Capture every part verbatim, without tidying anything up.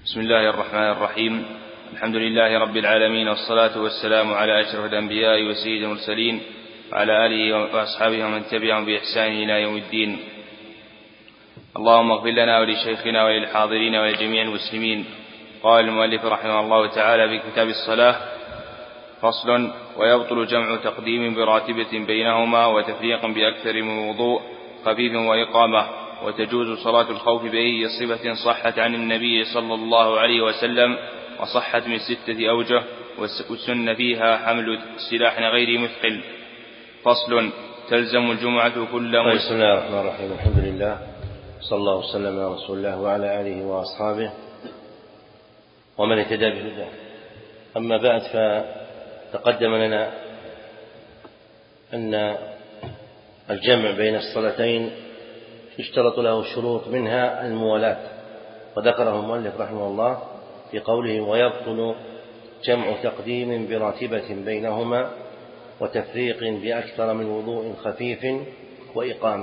بسم الله الرحمن الرحيم. الحمد لله رب العالمين، والصلاة والسلام على أشرف الأنبياء وسيد المرسلين وعلى آله وأصحابه ومن تبعهم بإحسان إلى يوم الدين. اللهم اغفر لنا ولشيخنا وللحاضرين ولجميع المسلمين. قال المؤلف رحمه الله تعالى في كتاب الصلاة: فصل: ويبطل جمع تقديم براتبة بينهما وتفريق بأكثر من وضوء خفيف وإقامة، وتجوز صلاة الخوف بأي صفة صحت عن النبي صلى الله عليه وسلم، وصحت من ستة أوجه، والسن فيها حمل سلاح غير مثقل. فصل: تلزم الجمعة كل مسلم. بسم الله الرحمن الرحيم. الحمد لله، صلى الله وسلم على رسول الله وعلى آله وأصحابه ومن اهتدى بهداه. أما بعد، فتقدم لنا أن الجمع بين الصلاتين يشترط له شروط، منها الموالاة، وذكره المؤلف رحمه الله في قوله: ويبطل جمع تقديم براتبة بينهما وتفريق بأكثر من وضوء خفيف وإقامة.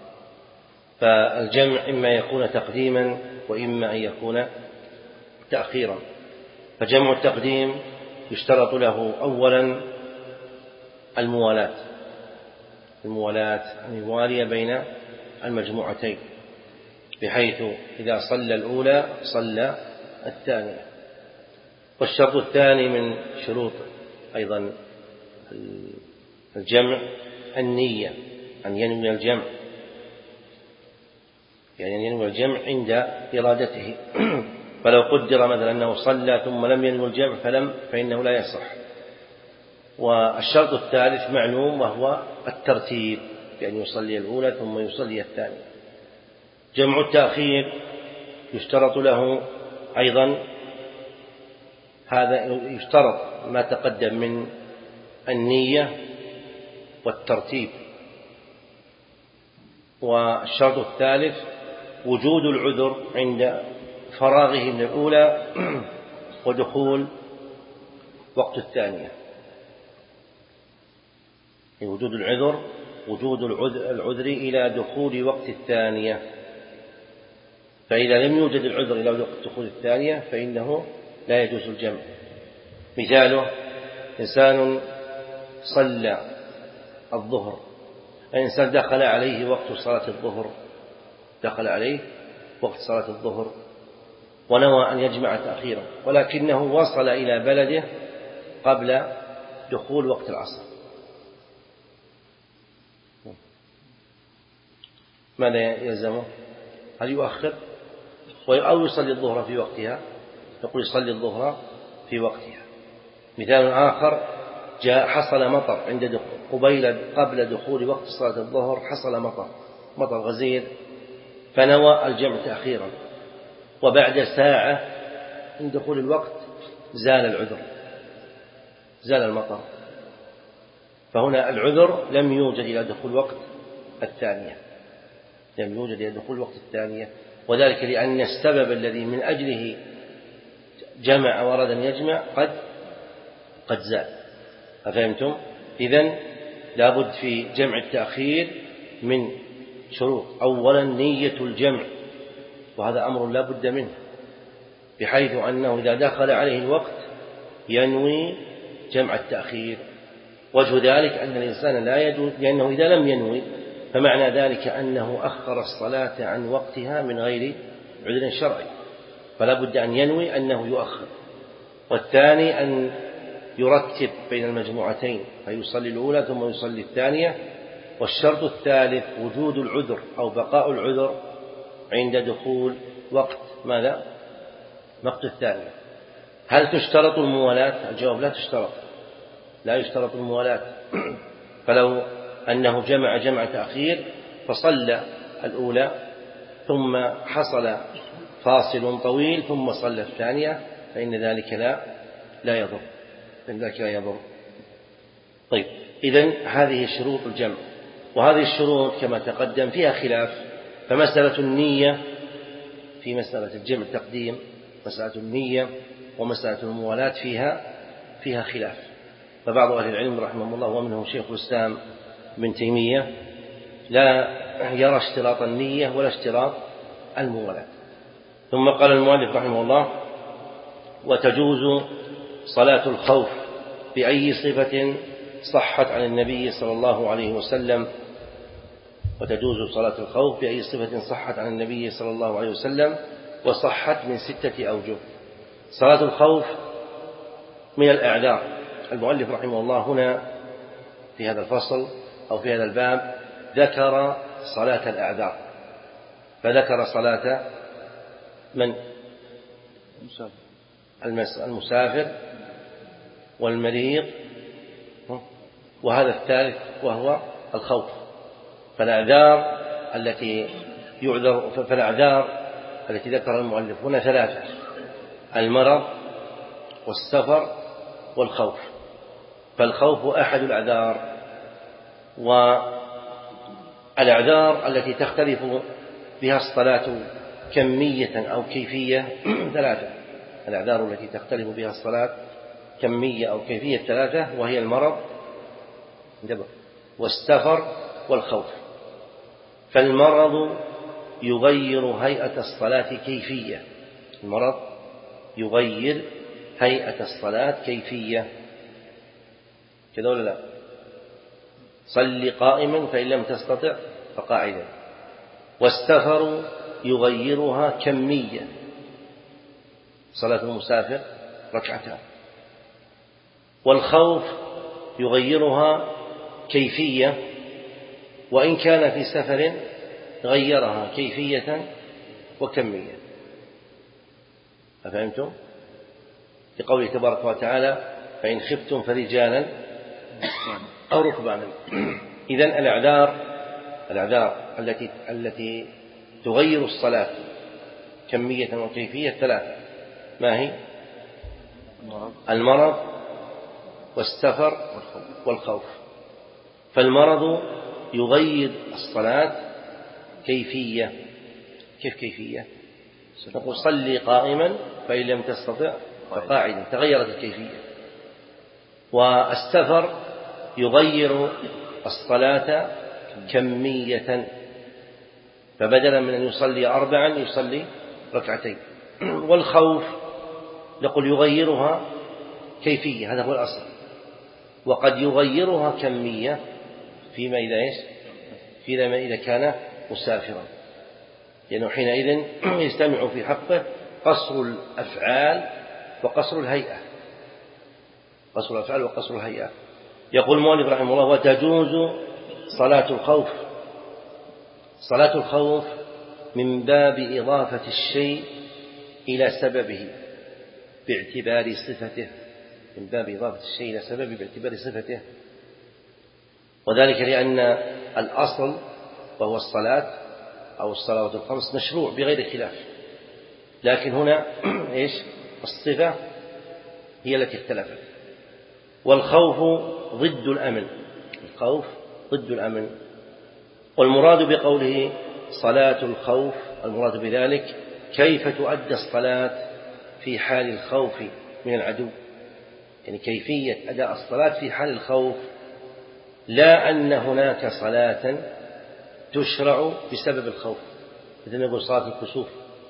فالجمع إما يكون تقديما وإما أن يكون تأخيرا. فجمع التقديم يشترط له أولا الموالاة، الموالاة أن يوالي بين المجموعتين، بحيث إذا صلى الأولى صلى الثانية. والشرط الثاني من شروط أيضا الجمع النية، أن ينوي الجمع، يعني أن ينوي الجمع عند إرادته. فلو قدر مثلا أنه صلى ثم لم ينوي الجمع فلم فإنه لا يصح. والشرط الثالث معلوم، وهو الترتيب، بأن يصلي الأولى ثم يصلي الثانية. جمع التأخير يشترط له أيضا هذا، يشترط ما تقدم من النية والترتيب. والشرط الثالث وجود العذر عند فراغه من الأولى ودخول وقت الثانية. وجود العذر وجود العذر إلى دخول وقت الثانية. فإذا لم يوجد العذر إلى وقت دخول الثانية فإنه لا يجوز الجمع. مثاله: إنسان صلى الظهر، الإنسان دخل عليه وقت صلاة الظهر، دخل عليه وقت صلاة الظهر ونوى أن يجمع تأخيرا، ولكنه وصل إلى بلده قبل دخول وقت العصر، ماذا يلزمه؟ هل يؤخر أو يصلي الظهر في وقتها؟ يقول يصلي الظهر في وقتها. مثال آخر: جاء حصل مطر عند دخول قبيل قبل دخول وقت صلاة الظهر، حصل مطر مطر غزير، فنوى الجمع تأخيرا، وبعد ساعة من دخول الوقت زال العذر، زال المطر، فهنا العذر لم يوجد إلى دخول وقت الثانية، لم يوجد إلى دخول وقت الثانية، وذلك لأن السبب الذي من أجله جمع وأراد أن يجمع قد قد زال. أفهمتم؟ إذن لابد في جمع التأخير من شروط: أولا نية الجمع، وهذا أمر لا بد منه، بحيث أنه إذا دخل عليه الوقت ينوي جمع التأخير. وجه ذلك أن الإنسان لا يجوز، لأنه إذا لم ينوي فمعنى ذلك أنه أخر الصلاة عن وقتها من غير عذر شرعي، فلا بد أن ينوي أنه يؤخر. والثاني أن يرتب بين المجموعتين، فيصلي الأولى ثم يصلي الثانية. والشرط الثالث وجود العذر أو بقاء العذر عند دخول وقت ماذا؟ وقت الثانية. هل تشترط الموالاة؟ الجواب: لا تشترط، لا يشترط الموالاة. فلو أنه جمع جمع تأخير فصلى الأولى ثم حصل فاصل طويل ثم صلى الثانية فإن ذلك لا لا يضر، فإن ذلك لا يضر. طيب، إذن هذه شروط الجمع، وهذه الشروط كما تقدم فيها خلاف. فمسألة النية في مسألة الجمع التقديم، مسألة النية ومسألة الموالاة فيها فيها خلاف. فبعض أهل العلم رحمه الله ومنهم شيخ الإسلام ابن تيمية لا يرى اشتراط النية ولا اشتراط الموالاة. ثم قال المؤلف رحمه الله: وتجوز صلاة الخوف بأي صفة صحت عن النبي صلى الله عليه وسلم وتجوز صلاة الخوف بأي صفة صحت عن النبي صلى الله عليه وسلم وصحت من ستة أوجه. صلاة الخوف من الأعذار. المؤلف رحمه الله هنا في هذا الفصل أو في هذا الباب ذكر صلاة الأعذار، فذكر صلاة من؟ المسافر والمريض، وهذا الثالث وهو الخوف. فالأعذار التي يعذر فالأعذار التي ذكر المؤلف هنا ثلاثة: المرض والسفر والخوف. فالخوف أحد الأعذار. والأعذار التي تختلف بها الصلاة كمية أو كيفية ثلاثة. الأعذار التي تختلف بها الصلاة كمية أو كيفية ثلاثة، وهي المرض والسفر والخوف. فالمرض يغير هيئة الصلاة كيفية. المرض يغير هيئة الصلاة كيفية، كذا ولا لا؟ صل قائما فإن لم تستطع فقاعدا. والسفر يغيرها كمية، صلاة المسافر ركعتان. والخوف يغيرها كيفية، وإن كان في سفر غيرها كيفية وكمية. أفهمتم؟ في قوله تبارك وتعالى: فإن خفتم فرجالا أو ركبانا. إذن الأعذار الأعذار التي التي تغير الصلاة كمية وكيفية ثلاثة. ما هي؟ المرض والسفر والخوف. فالمرض يغير الصلاة كيفية. كيف كيفية؟ نقول صلي قائما فإن لم تستطع فقاعدا، تغيرت الكيفية. والسفر يغير الصلاة كمية، فبدلا من أن يصلي أربعا يصلي ركعتين. والخوف نقول يغيرها كيفية، هذا هو الأصل. وقد يغيرها كمية فيما إذا إيش؟ فيما إذا كان مسافرا، لأنه حينئذ يجتمع في حقه قصر الأفعال وقصر الهيئة. قصر الأفعال وقصر الهيئة. يقول المؤلف رحمه الله: وتجوز صلاة الخوف. صلاة الخوف من باب إضافة الشيء إلى سببه باعتبار صفته، من باب إضافة الشيء إلى سببه باعتبار صفته. وذلك لأن الأصل وهو الصلاة أو الصلوات الخمس مشروع بغير خلاف، لكن هنا إيش؟ الصفة هي التي اختلفت. والخوف ضد الأمن، الخوف ضد الأمن. والمراد بقوله صلاة الخوف، المراد بذلك كيف تؤدى الصلاة في حال الخوف من العدو، يعني كيفية أداء الصلاة في حال الخوف، لا أن هناك صلاة تشرع بسبب الخوف، مثل نقول صلاة الكسوف.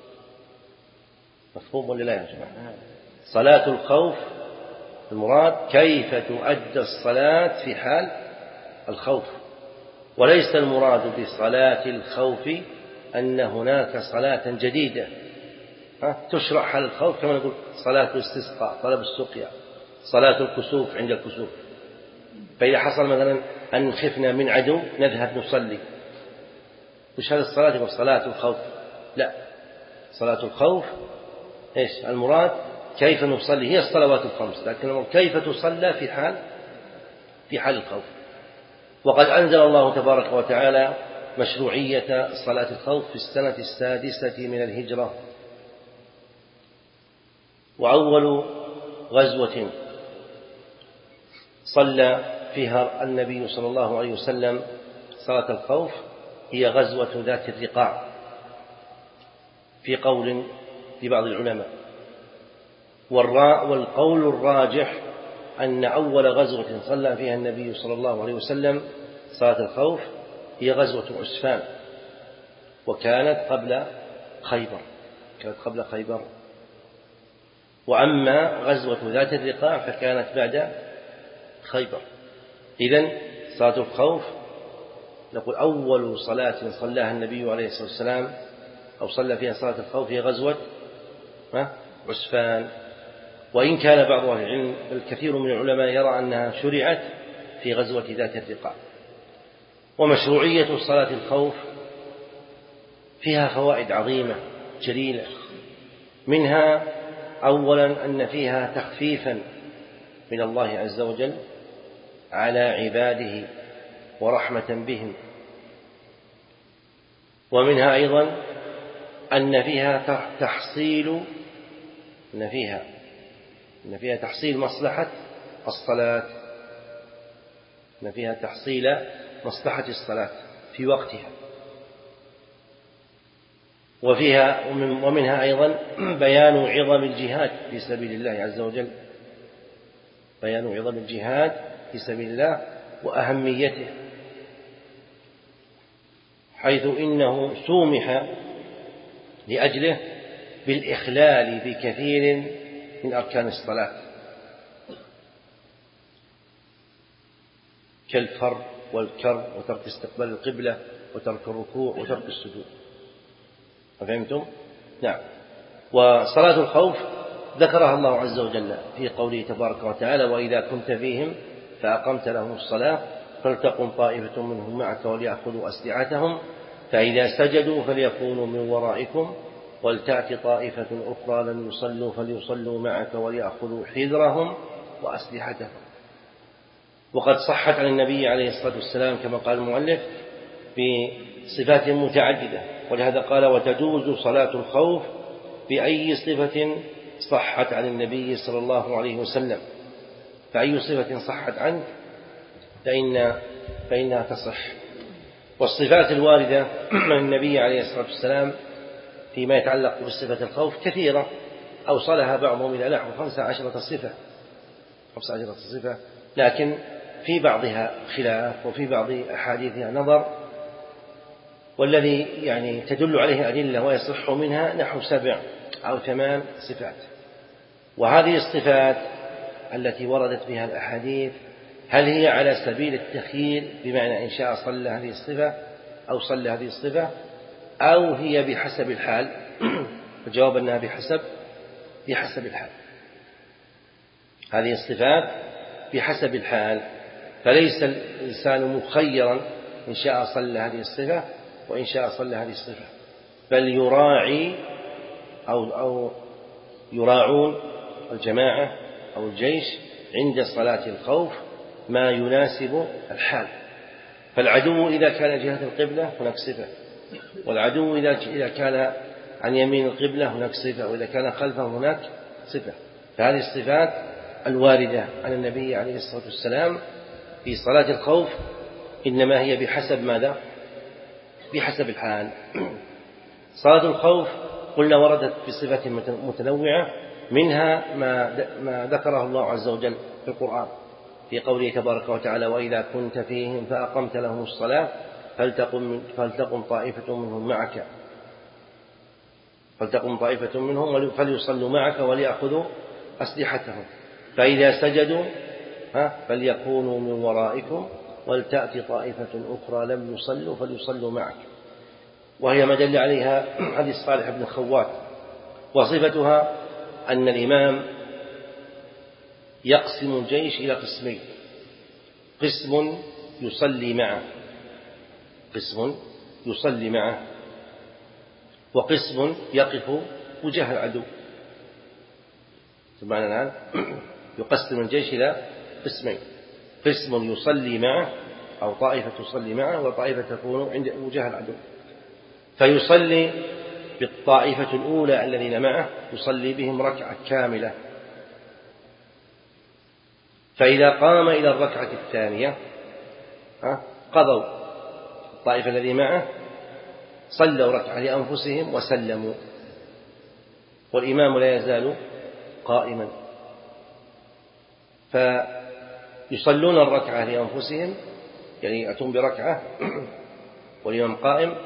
مفهوم ولا لا يا جماعة؟ صلاة الخوف المراد كيف تؤدى الصلاة في حال الخوف، وليس المراد بصلاة الخوف أن هناك صلاة جديدة تشرع حال الخوف، كما نقول صلاة الاستسقاء، طلب السقيا، صلاة الكسوف عند الكسوف. فإذا حصل مثلا أن خفنا من عدو نذهب نصلي، وش هذه الصلاة؟ يقول صلاة الخوف. لا، صلاة الخوف إيش المراد؟ كيف نصلي، هي الصلوات الخمس، لكن كيف تصلى في حال في حال الخوف. وقد أنزل الله تبارك وتعالى مشروعية صلاة الخوف في السنة السادسة من الهجرة. وأول غزوة صلى فيها النبي صلى الله عليه وسلم صلاة الخوف هي غزوة ذات الرقاع، في قول لبعض العلماء. والقول الراجح أن أول غزوة صلى فيها النبي صلى الله عليه وسلم صلاة الخوف هي غزوة عسفان، وكانت قبل خيبر كانت قبل خيبر وأما غزوة ذات الرقاع فكانت بعد خيبر. إذن صلاة الخوف نقول أول صلاة صلاها النبي عليه الصلاة والسلام أو صلى فيها صلاة الخوف هي غزوة عسفان، وإن كان بعض أهل العلم الكثير من العلماء يرى أنها شرعت في غزوة ذات الرقاع. ومشروعية صلاة الخوف فيها فوائد عظيمة جليلة، منها أولا أن فيها تخفيفا من الله عز وجل على عباده ورحمة بهم، ومنها أيضا أن فيها تحصيل أن فيها أن فيها تحصيل مصلحة الصلاة أن فيها تحصيل مصلحة الصلاة في وقتها، وفيها ومنها أيضا بيان عظم الجهاد في سبيل الله عز وجل، بيان عظم الجهاد في سبيل الله وأهميته، حيث إنه سومح لأجله بالإخلال بكثير من أركان الصلاة كالفر والكر وترك استقبال القبلة وترك الركوع وترك السجود. فهمتم؟ نعم. وصلاة الخوف ذكرها الله عز وجل في قوله تبارك وتعالى: وإذا كنت فيهم فأقمت لهم الصلاة فلتقم طائفة منهم معك وليأخذوا أسلحتهم فإذا سجدوا فليكونوا من ورائكم ولتأت طائفة أخرى لم يصلوا فليصلوا معك وليأخذوا حذرهم وأسلحتهم. وقد صحت عن النبي عليه الصلاة والسلام كما قال المؤلف بصفات متعددة، ولهذا قال: وتجوز صلاة الخوف بأي صفة صحت عن النبي صلى الله عليه وسلم، فأي صفة صحت عنه فإن فإنها تصح. والصفات الواردة من النبي عليه الصلاة والسلام فيما يتعلق بصفة الخوف كثيرة، أوصلها بعضهم إلى نحو خمسة عشرة صفة خمسة عشرة صفة لكن في بعضها خلاف وفي بعض أحاديثها نظر، والذي يعني تدل عليه أدلة ويصح منها نحو سبع أو ثمان صفات. وهذه الصفات التي وردت بها الأحاديث هل هي على سبيل التخيير بمعنى إن شاء صلى هذه الصفة أو صلى هذه الصفة، أو هي بحسب الحال؟ الجواب أنها بحسب بحسب الحال. هذه الصفات بحسب الحال، فليس الإنسان مخيرا إن شاء صلى هذه الصفة وإن شاء صلى هذه الصفة، بل يراعي أو أو يراعون الجماعة أو الجيش عند صلاة الخوف ما يناسب الحال. فالعدو إذا كان جهة القبلة هناك صفة، والعدو إذا كان عن يمين القبلة هناك صفة، وإذا كان خلفه هناك صفة. فهذه الصفات الواردة عن النبي عليه الصلاة والسلام في صلاة الخوف إنما هي بحسب ماذا؟ بحسب الحال. صلاة الخوف قلنا وردت بصفة متنوعة، منها ما ذكره الله عز وجل في القرآن في قوله تبارك وتعالى: وإذا كنت فيهم فأقمت لهم الصلاة فلتقم, فلتقم طائفة منهم معك فلتقم طائفة منهم فليصلوا معك وليأخذوا أسلحتهم فإذا سجدوا فليكونوا من ورائكم ولتأتي طائفة أخرى لم يصلوا فليصلوا معك. وهي ما دل عليها حديث صالح بن خوات. وصفتها أن الإمام يقسم الجيش إلى قسمين: قسم يصلي معه قسم يصلي معه وقسم يقف وجه العدو. سمعنا الآن يقسم الجيش إلى قسمين: قسم يصلي معه أو طائفة تصلي معه وطائفة تكون عند وجه العدو. فيصلي بالطائفة الأولى الذين معه يصلي بهم ركعة كاملة، فإذا قام إلى الركعة الثانية قضوا الطائفة الذين معه صلوا ركعة لأنفسهم وسلموا، والإمام لا يزال قائما، فيصلون الركعة لأنفسهم يعني يأتون بركعة والإمام قائم،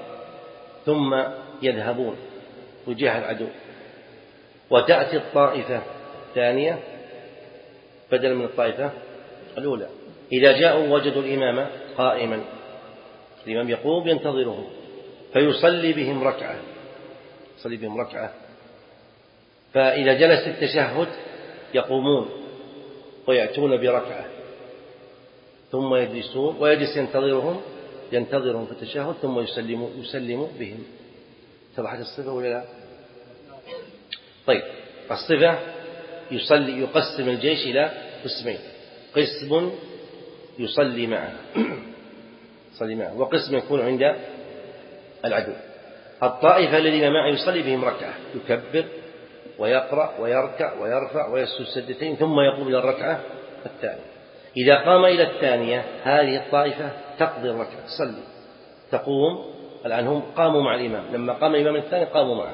ثم يذهبون وجه العدو، وتأتي الطائفة الثانية بدلا من الطائفة الأولى. إذا جاءوا وجدوا الإمام قائما، الإمام يقوم ينتظرهم فيصلي بهم ركعة، يصلي بهم ركعة، فإذا جلس التشهد يقومون ويأتون بركعة ثم يجلسون ويجلس ينتظرهم ينتظرهم في التشهد ثم يسلم يسلم بهم. اتضحت الصفة ولا لا؟ طيب، الصفة يصلي يقسم الجيش إلى قسمين، قسم يصلي معه يصلي معه وقسم يكون عند العدو. الطائفة الذين معه يصلي بهم ركعة، يكبر ويقرأ ويركع ويرفع ويسجد سجدتين ثم يقوم إلى الركعة الثانية. إذا قام إلى الثانية هذه الطائفة تقضي الركعة، تصلي تقوم. الآن هم قاموا مع الإمام، لما قام الإمام الثاني قاموا معه،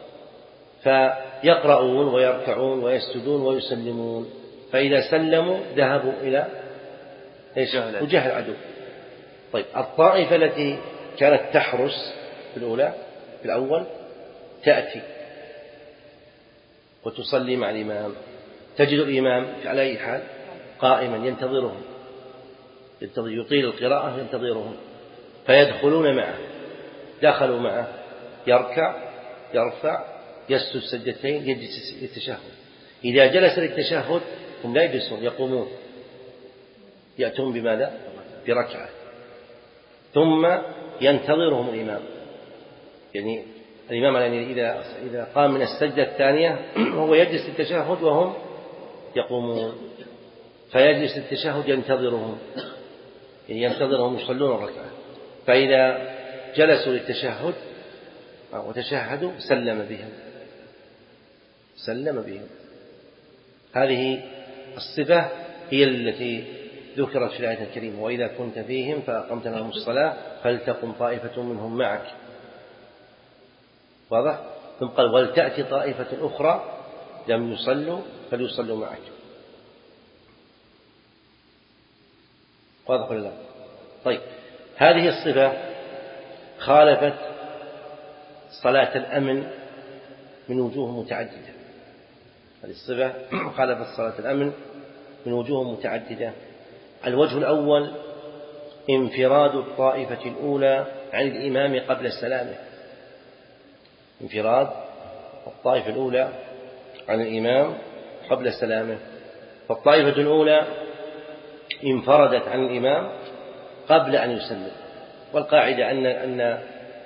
فيقرؤون ويركعون ويسجدون ويسلمون، فإذا سلموا ذهبوا إلى وجه العدو. طيب، الطائفة التي كانت تحرس في الأولى في الأول تأتي وتصلي مع الإمام، تجد الإمام على أي حال قائما ينتظرهم، ينتظر يطيل القراءة ينتظرهم، فيدخلون معه، دخلوا معه يركع يرفع يسجد سجدتين يجلس للتشهد. إذا جلس للتشهد هم لا يجلسون، يقومون يأتون بماذا؟ بركعة، ثم ينتظرهم الإمام. يعني الإمام يعني إذا إذا قام من السجدة الثانية هو يجلس للتشهد وهم يقومون، فيجلس للتشهد ينتظرهم، يعني ينتظرهم يصلون الركعة، فإذا جلسوا للتشهد وتشهدوا سلم بهم سلم بهم. هذه الصفة هي التي ذكرت في الآية الكريمة: وإذا كنت فيهم فأقمت لهم الصلاة فلتقم طائفة منهم معك. واضح؟ ثم قال: ولتأتي طائفة أخرى لم يصلوا فليصلوا معك. واضح ولا لا؟ طيب، هذه الصفة خالفت صلاة الأمن من وجوه متعددة. هذه الصفة خالفت صلاة الأمن من وجوه متعددة. الوجه الأول انفراد الطائفة الأولى عن الإمام قبل سلامه، انفراد الطائفة الأولى عن الإمام قبل سلامه. فالطائفة الأولى انفردت عن الإمام قبل أن يسلم، والقاعدة أن أن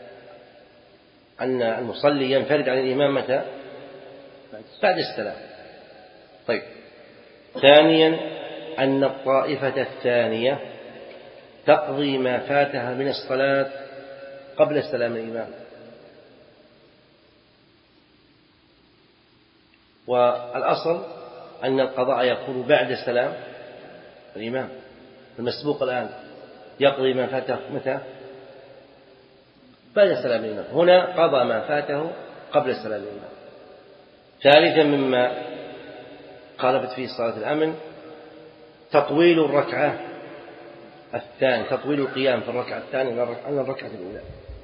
أن المصلي ينفرد عن الإمام متى؟ بعد السلام. طيب، ثانيا أن الطائفة الثانية تقضي ما فاتها من الصلاة قبل سلام الإمام، والأصل أن القضاء يكون بعد سلام الإمام. المسبوق الآن يقضي ما فاته متى؟ بعد سلام الإمام. هنا قضى ما فاته قبل سلام الإمام. ثالثا مما خالفت فيه صلاة الأمن تطويل الركعة الثانية، تطويل القيام في الركعة الثانية عن الركعة الأولى.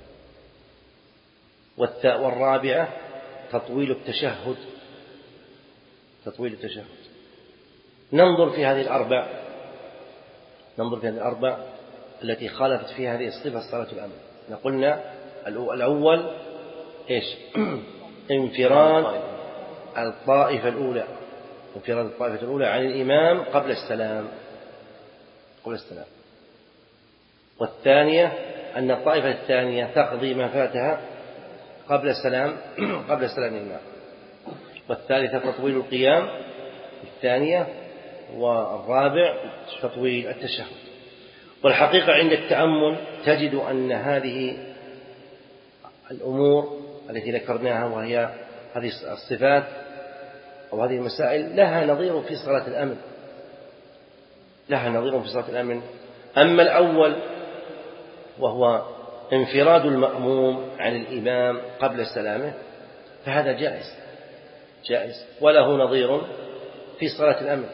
والرابعة تطويل التشهد تطويل التشهد ننظر في هذه الأربع ننظر في هذه الأربع التي خالفت فيها هذه الصفة صلاة الأمن. قلنا الأول إيش؟ انفراد الطائفة الأولى انفراد الطائفة الأولى عن الإمام قبل السلام قبل السلام والثانية أن الطائفة الثانية تقضي ما فاتها قبل السلام قبل سلام الإمام. والثالثة تطويل القيام الثانية. والرابع تطويل التشهد. والحقيقة عند التأمل تجد أن هذه الأمور التي ذكرناها وهي هذه الصفات أو هذه المسائل لها نظير في صلاة الأمن لها نظير في صلاة الأمن. أما الأول وهو انفراد المأموم عن الإمام قبل سلامه فهذا جائز جائز وله نظير في صلاة الأمن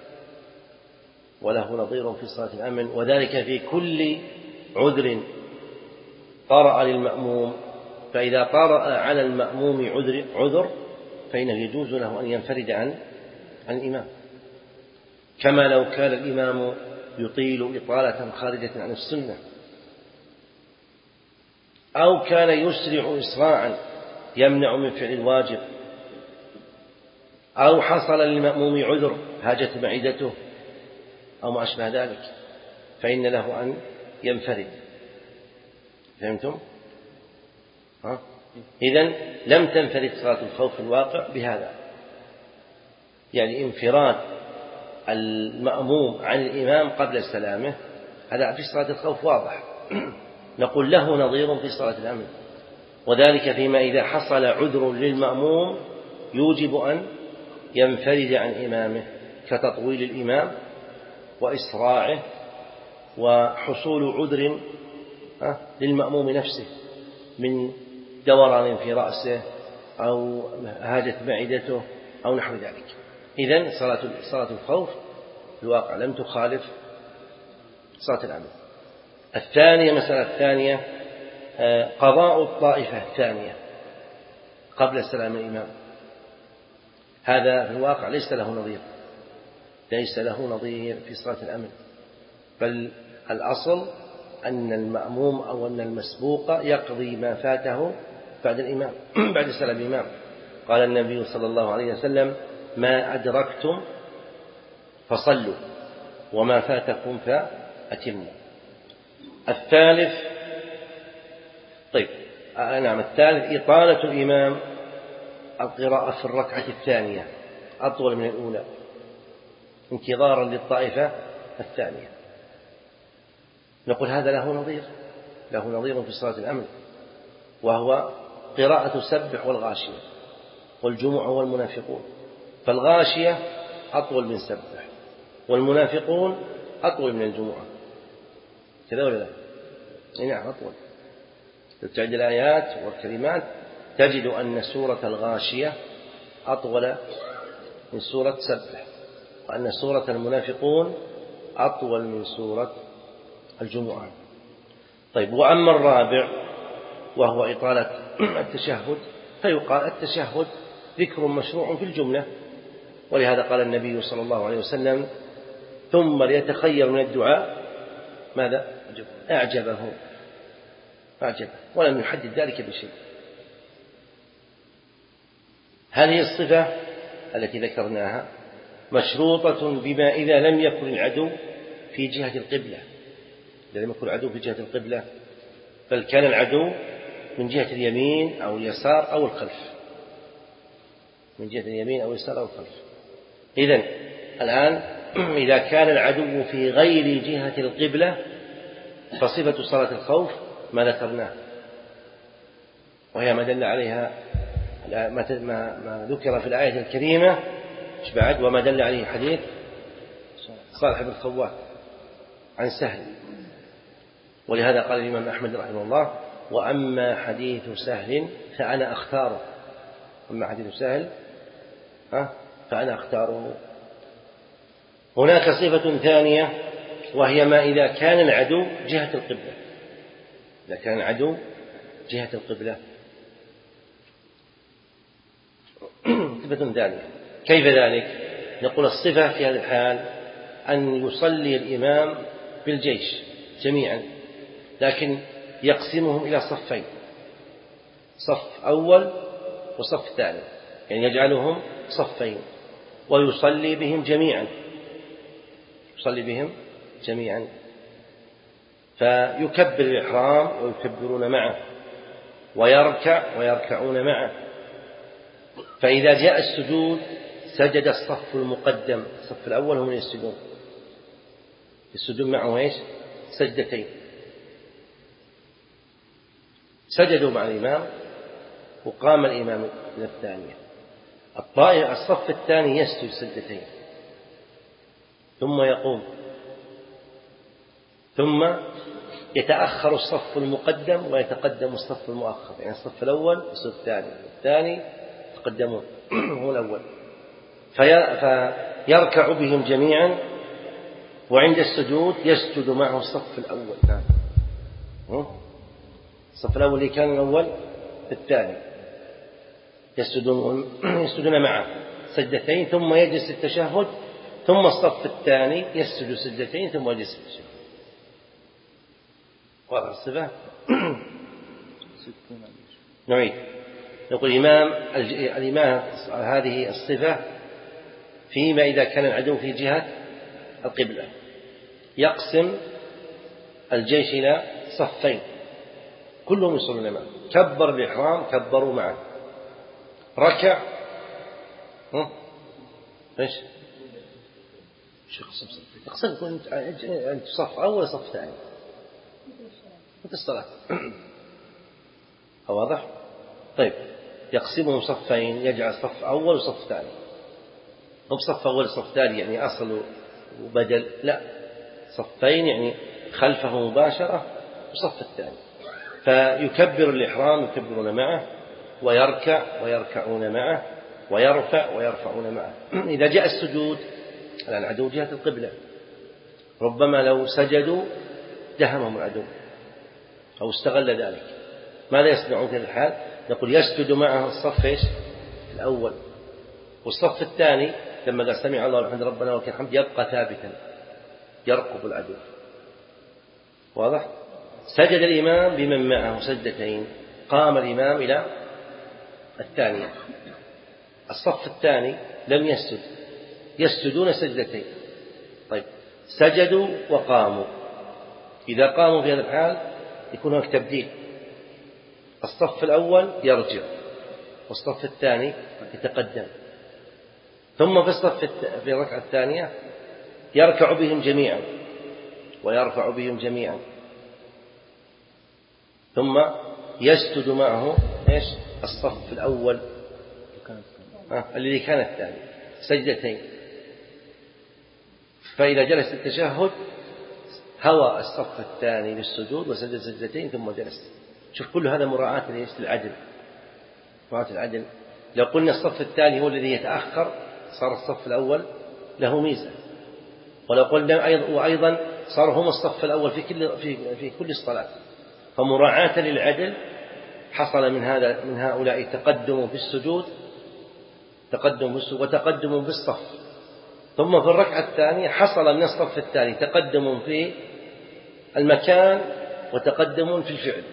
وله نظير في صلاة الأمن وذلك في كل عذر طرأ للمأموم. فإذا طرأ على المأموم عذر عذر فإنه يجوز له أن ينفرد عن عن الإمام، كما لو كان الإمام يطيل إطالة خارجة عن السنة، أو كان يسرع إسراعا يمنع من فعل الواجب، أو حصل للمأموم عذر هاجت معدته أو ما أشبه ذلك، فإن له أن ينفرد. فهمتم؟ إذن لم تنفرد صلاة الخوف في الواقع بهذا، يعني انفراد المأموم عن الإمام قبل سلامه هذا في صلاة الخوف واضح. نقول له نظير في صلاة الأمن، وذلك فيما إذا حصل عذر للمأموم يوجب أن ينفرد عن إمامه، كتطويل الإمام وإسراعه، وحصول عذر للمأموم نفسه من دوران في رأسه أو هاجت معدته أو نحو ذلك. إذن صلاة صلاة الخوف في الواقع لم تخالف صلاة الأمن. الثانية، مسألة الثانية قضاء الطائفة الثانية قبل سلام الإمام، هذا في الواقع ليس له نظير، ليس له نظير في صلاة الأمن، بل الأصل أن المأموم أو أن المسبوق يقضي ما فاته بعد الإمام بعد سلام الإمام. قال النبي صلى الله عليه وسلم: ما أدركتم فصلوا وما فاتكم فأتموا. الثالث طيب نعم الثالث إطالة الإمام القراءة في الركعة الثانية أطول من الأولى انتظارا للطائفة الثانية. نقول هذا له نظير، له نظير في صلاة الأمن، وهو قراءة سبح والغاشية والجمعة والمنافقون، فالغاشية أطول من سبح والمنافقون أطول من الجمعة، كذا ولا لا؟ نعم أطول. تتعد الآيات والكلمات تجد أن سورة الغاشية أطول من سورة سبح، وأن سورة المنافقون أطول من سورة الجمعة. طيب، وأما الرابع وهو إطالة التشهد، فيقال التشهد ذكر مشروع في الجملة، ولهذا قال النبي صلى الله عليه وسلم: ثم ليتخير من الدعاء ماذا أعجبه أعجبه ولم يحدد ذلك بشيء. هذه الصفة التي ذكرناها مشروطة بما إذا لم يكن العدو في جهة القبلة، إذا لم يكن العدو في جهة القبلة، بل كان العدو من جهة اليمين أو اليسار أو الخلف، من جهة اليمين أو اليسار أو الخلف. إذن الآن إذا كان العدو في غير جهة القبلة فصفة صلاة الخوف ما ذكرناه، وهي ما دل عليها ما ذكر في الآية الكريمة بعد، وما دل عليه حديث صالح بن خوات عن سهل. ولهذا قال الإمام أحمد رحمه الله: وأما حديث سهل فأنا أختاره. أما حديث سهل فأنا أختاره. هناك صفة ثانية وهي ما إذا كان العدو جهة القبلة، إذا كان العدو جهة القبلة. صفة ثانية كيف ذلك؟ نقول الصفة في هذا الحال أن يصلي الإمام بالجيش جميعا، لكن يقسمهم إلى صفين، صف أول وصف ثاني، يعني يجعلهم صفين ويصلي بهم جميعا، يصلي بهم جميعا، فيكبر الإحرام ويكبرون معه، ويركع ويركعون معه. فإذا جاء السجود سجد الصف المقدم، الصف الأول هم يسجدون، السجود معه إيش؟ سجدتين، سجدوا مع الإمام وقام الإمام من الثانية. الطائف الصف الثاني يسجد سجدتين ثم يقوم، ثم يتأخر الصف المقدم ويتقدم الصف المؤخر، يعني الصف الأول يسجد الثاني، الثاني يتقدمون هو الأول، فيركع بهم جميعا، وعند السجود يسجد معه الصف الأول. الصف الأول اللي كان الأول في الثاني يسجدون, يسجدون معه سجدتين ثم يجلس التشهد، ثم الصف الثاني يسجد سجدتين ثم يجلس التشهد. واضح الصفة؟ نعيد. نقول الإمام الإمام هذه الصفة فيما إذا كان العدو في جهة القبلة. يقسم الجيش إلى صفين كلهم يصلون معه، كبر الإحرام كبروا معه، ركع ايش؟ شو قسم صفين؟ يقسم كنت أنت صف أول صف ثاني في الصلاة. واضح؟ طيب يقسمهم صفين، يجعل صف أول وصف ثاني. مو بصف أول وصف ثاني يعني أصل وبدل، لا، صفين يعني خلفه مباشرة وصف الثاني. فيكبر الإحرام يكبرون معه، ويركع ويركعون معه، ويرفع ويرفعون معه. إذا جاء السجود على العدو جهة القبلة، ربما لو سجدوا دهمهم العدو أو استغل ذلك، ماذا يصنعون في الحال؟ نقول يسجد معه الصف إيش؟ الأول، والصف الثاني لما قال سمع الله الحمد ربنا ولك الحمد يبقى ثابتا يرقب العدو. واضح؟ سجد الإمام بمن معه سجدتين، قام الإمام إلى الثانية، الصف الثاني لم يسجد، يسجدون سجدتين. طيب سجدوا وقاموا، إذا قاموا في هذا الحال يكون هناك تبديل، الصف الأول يرجع والصف الثاني يتقدم، ثم في الصف في الركعة الثانية يركع بهم جميعا ويرفع بهم جميعا، ثم يسجد معه إيش؟ الصف الأول آه. الذي كان الثاني سجدتين. فإذا جلس التشهد هوى الصف الثاني للسجود وسجد سجدتين ثم جلس. شوف كل هذا مراعاة للعدل، مراعاة العدل. لو قلنا الصف الثاني هو الذي يتأخر صار الصف الأول له ميزة، ولو قلنا أيضا وأيضا صار هم الصف الأول في كل في في كل الصلاة. فمراعاة للعدل حصل من هذا من هؤلاء تقدم في السجود تقدم في السجود وتقدم في الصف، ثم في الركعة الثانية حصل من الصف الثاني تقدم في المكان وتقدم في الفعل.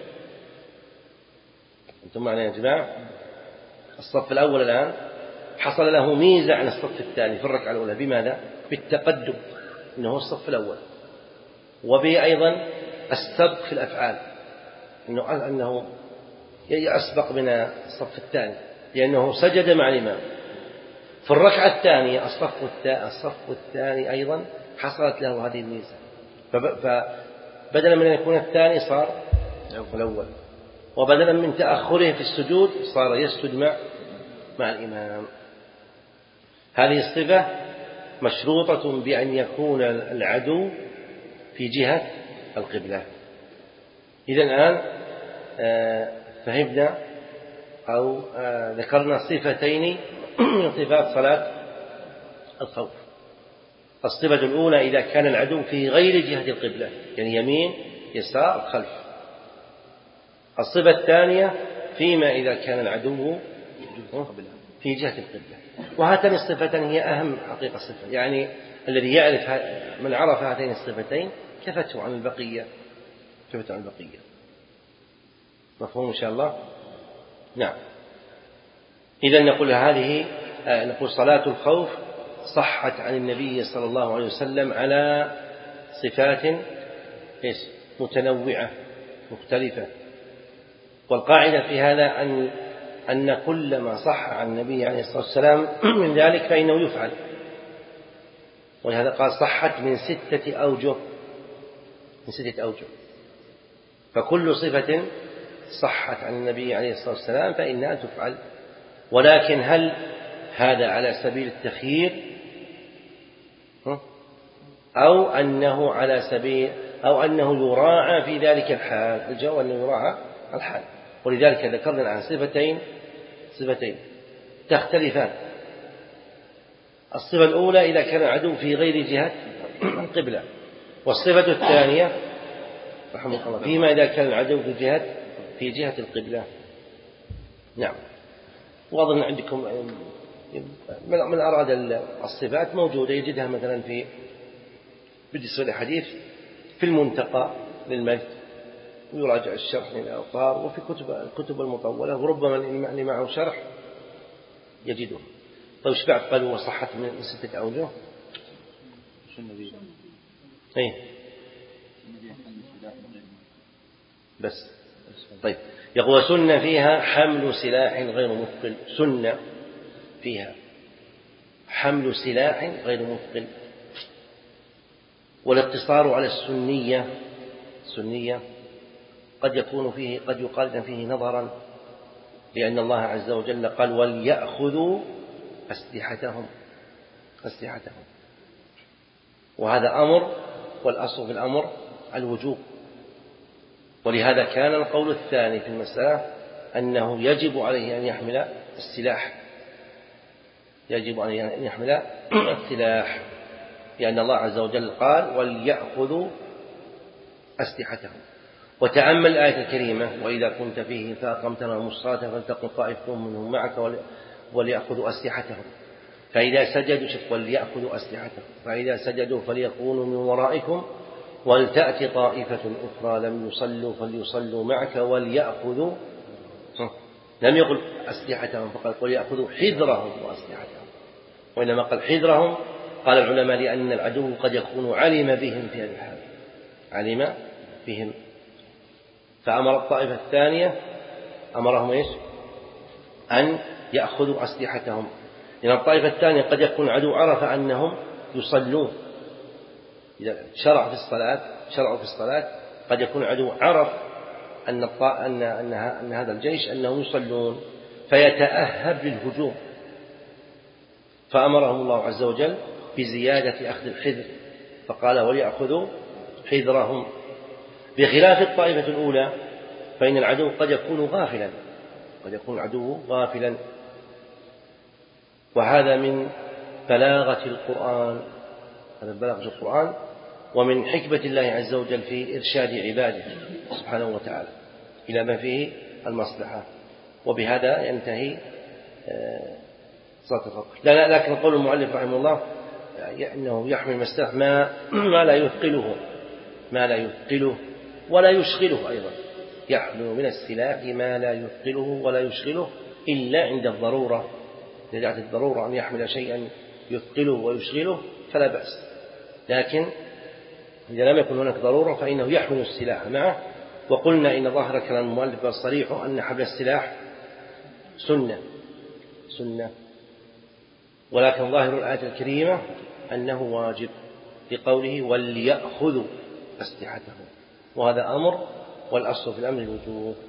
أنتم معنا يا جماعة؟ الصف الأول الآن حصل له ميزة عن الصف الثاني في الركعة الأولى، بماذا؟ بالتقدم، إنه الصف الأول، وبه أيضا السبق في الأفعال، إنه أنه يسبق من الصف الثاني لأنه سجد مع الإمام. في الركعة الثانية الصف الثاني الصف الثاني أيضا حصلت له هذه الميزة، فبدلا من أن يكون الثاني صار الأول، وبدلا من تأخره في السجود صار يسجد مع مع الإمام. هذه الصفة مشروطة بأن يكون العدو في جهة القبلة. إذن الآن فهمنا أو ذكرنا صفتين من صفات صلاة الخوف. الصفة الأولى إذا كان العدو في غير جهة القبلة، يعني يمين يسار خلف. الصفة الثانية فيما إذا كان العدو في جهة القبلة. وهاتان الصفتان هي أهم حقيقة الصفة، يعني الذي يعرف من عرف هاتين الصفتين كفته عن البقية كفته عن البقية. مفهوم إن شاء الله؟ نعم. إذن نقول هذه نقول صلاة الخوف صحت عن النبي صلى الله عليه وسلم على صفات متنوعة مختلفة. والقاعدة في هذا أن أن كل ما صح عن النبي عليه الصلاة والسلام من ذلك فإنه يفعل، ولهذا قال صحت من ستة أوجه من ستة أوجه فكل صفة صحت عن النبي عليه الصلاة والسلام فإنها تفعل. ولكن هل هذا على سبيل التخيير أو أنه على سبيل أو أنه يراعى في ذلك الحال؟ الجواب أنه يراعى الحال. ولذلك ذكرنا الآن صفتين صفتين تختلفان. الصفة الأولى إذا كان العدو في غير جهة القبلة، والصفة الثانية رحمه الله فيما إذا كان العدو في جهة في جهة القبلة. نعم. وأظن عندكم من أراد الصفات موجودة يجدها مثلا في بالنسبة للحديث في المنتقى للمجد، ويراجع الشرح للأوطار، وفي كتب الكتب المطولة، وربما اللي معه شرح يجده. طيب ايش بعد؟ قالوا وصحت من ستة أوجه. ايه بس. طيب يقول سنة فيها حمل سلاح غير مثقل، سنة فيها حمل سلاح غير مثقل. والاقتصار على السنية، السنية قد يكون فيه، قد يقال فيه نظرا، لأن الله عز وجل قال وليأخذوا أسلحتهم أسلحتهم وهذا أمر، والأصل في الأمر الوجوب. ولهذا كان القول الثاني في المسألة أنه يجب عليه أن يحمل السلاح، يجب عليه أن يحمل السلاح، لأن الله عز وجل قال وليأخذوا أسلحتهم. وتأمل الآية الكريمة وإذا كنت فيه فأقمت لهم الصلاة فلتقم طائفة منهم معك وليأخذوا أسلحتهم، فإذا سجدوا شف وليأخذوا أسلحتهم، فإذا سجدوا فليكونوا من ورائكم ولتأتي طائفة أخرى لم يصلوا فليصلوا معك وليأخذوا، لم يقل أسلحتهم فقال وليأخذوا حذرهم وأسلحتهم، وإنما قال حذرهم. قال العلماء لأن العدو قد يكون علم بهم في هذه الحال، علم بهم، فأمر الطائفة الثانية أمرهم إيش؟ أن يأخذوا أسلحتهم، لأن الطائفة الثانية قد يكون عدو عرف أنهم يصلون، إذا شرع في الصلاة شرعوا في الصلاة قد يكون عدو عرف أن أن أن هذا الجيش أنهم يصلون فيتأهب للهجوم، فأمرهم الله عز وجل بزيادة أخذ الحذر، فقال وليأخذوا حذرهم، بخلاف الطائفة الأولى فإن العدو قد يكون غافلا، قد يكون العدو غافلا. وهذا من بلاغة القرآن، هذا بلاغة القرآن ومن حكمة الله عز وجل في إرشاد عباده سبحانه وتعالى إلى ما فيه المصلحة. وبهذا ينتهي صلاة الفرض. لا لا لكن قول المؤلف رحمه الله أنه يحمل مسلح ما ما لا يثقله، ما لا يثقله ولا يشغله أيضا، يحمل من السلاح ما لا يثقله ولا يشغله إلا عند الضرورة، إذا جاءت الضرورة أن يحمل شيئا يثقله ويشغله فلا بأس، لكن إذا لم يكن هناك ضرورة فإنه يحمل السلاح معه. وقلنا إن ظاهر كلام المؤلف الصريح أن حمل السلاح سنة سنة ولكن ظاهر الآية الكريمة أنه واجب لقوله وليأخذوا أسلحتهم، وهذا أمر والأصل في الأمر الوجوب.